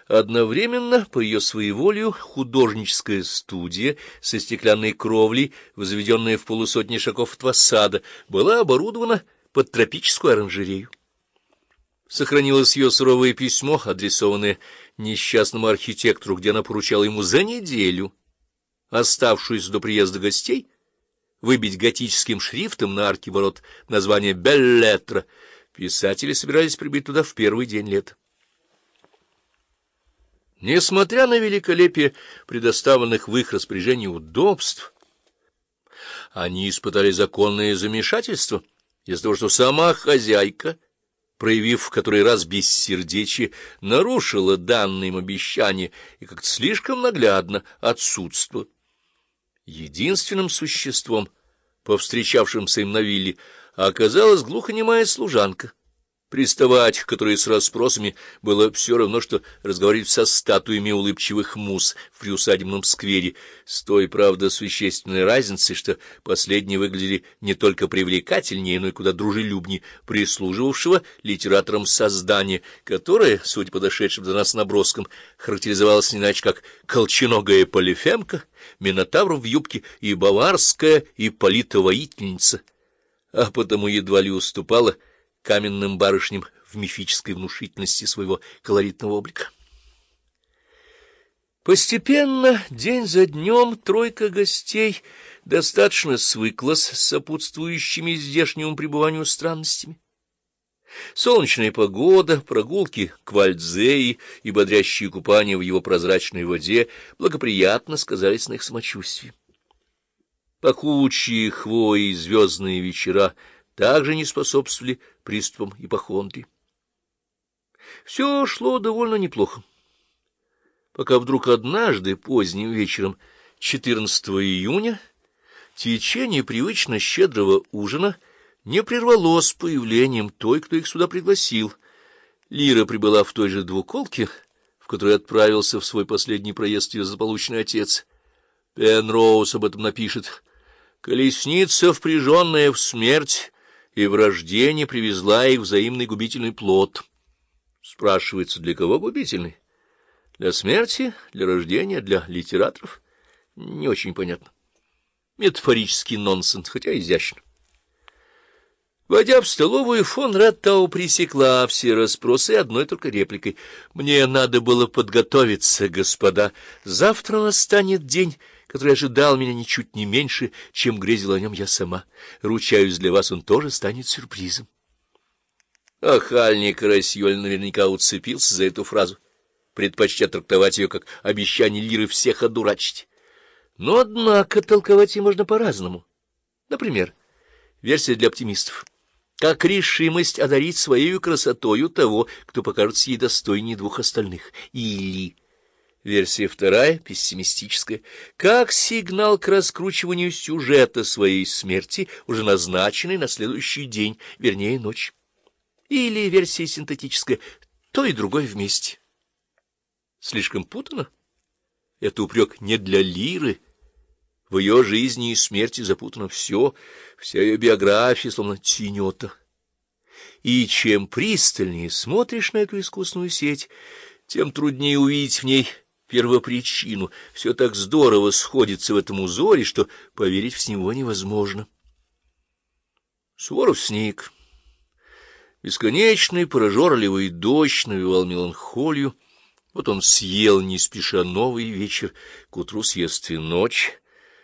Одновременно, по ее своеволию, художническая студия со стеклянной кровлей, возведенная в полусотни шагов от фасада, была оборудована под тропическую оранжерею. Сохранилось ее суровое письмо, адресованное несчастному архитектору, где она поручала ему за неделю, оставшуюся до приезда гостей, выбить готическим шрифтом на арке ворот название «Беллетра». Писатели собирались прибыть туда в первый день лета. Несмотря на великолепие предоставленных в их распоряжении удобств, они испытали законное замешательство из-за того, что сама хозяйка, проявив в который раз бессердечие, нарушила данное им обещание и как-то слишком наглядно отсутствовала. Единственным существом, повстречавшимся им на вилле, оказалась глухонемая служанка, приставать к которой с расспросами было все равно, что разговаривать со статуями улыбчивых муз в приусадебном сквере, с той, правда, существенной разницей, что последние выглядели не только привлекательнее, но и куда дружелюбнее прислуживавшего литераторам создания, которое, судя по дошедшим до нас наброскам, характеризовалось не иначе как колченогая полифемка, минотавр в юбке и баварская Ипполита-воительница, а потому едва ли уступала каменным барышням в мифической внушительности своего колоритного облика. Постепенно, день за днем, тройка гостей достаточно свыклась с сопутствующими здешнему пребыванию странностями. Солнечная погода, прогулки к Вальдзее и бодрящие купания в его прозрачной воде благоприятно сказались на их самочувствии. Пахучие хвои и звездные вечера также не способствовали приступам ипохондрии. Все шло довольно неплохо, пока вдруг однажды поздним вечером 14 июня течение привычно щедрого ужина не прервалось появлением той, кто их сюда пригласил. Лира прибыла в той же двуколке, в которой отправился в свой последний проезд ее злополучный отец. Пенроуз об этом напишет. «Колесница, впряженная в смерть, и в рождение привезла их взаимный губительный плод». Спрашивается, для кого губительный? Для смерти, для рождения, для литераторов? Не очень понятно. Метафорический нонсенс, хотя изящно. Войдя в столовую, фон Раттау пресекла все расспросы одной только репликой: «Мне надо было подготовиться, господа. Завтра настанет день, который ожидал меня ничуть не меньше, чем грезила о нем я сама. Ручаюсь, для вас он тоже станет сюрпризом». Охальник Карасьоль наверняка уцепился за эту фразу, предпочтя трактовать ее как обещание Лиры всех одурачить. Но, однако, толковать ее можно по-разному. Например, версия для оптимистов: как решимость одарить своей красотою того, кто покажется ей достойнее двух остальных. Или версия вторая, пессимистическая: как сигнал к раскручиванию сюжета своей смерти, уже назначенный на следующий день, вернее, ночь. Или версия синтетическая: то и другое вместе. Слишком путано? Это упрек не для Лиры. В ее жизни и смерти запутано все, вся ее биография, словно тенета. И чем пристальнее смотришь на эту искусную сеть, тем труднее увидеть в ней первопричину. Все так здорово сходится в этом узоре, что поверить в него невозможно. Суворов сник. Бесконечный прожорливый дождь навевал меланхолию. Вот он съел не спеша новый вечер, к утру съест и ночь.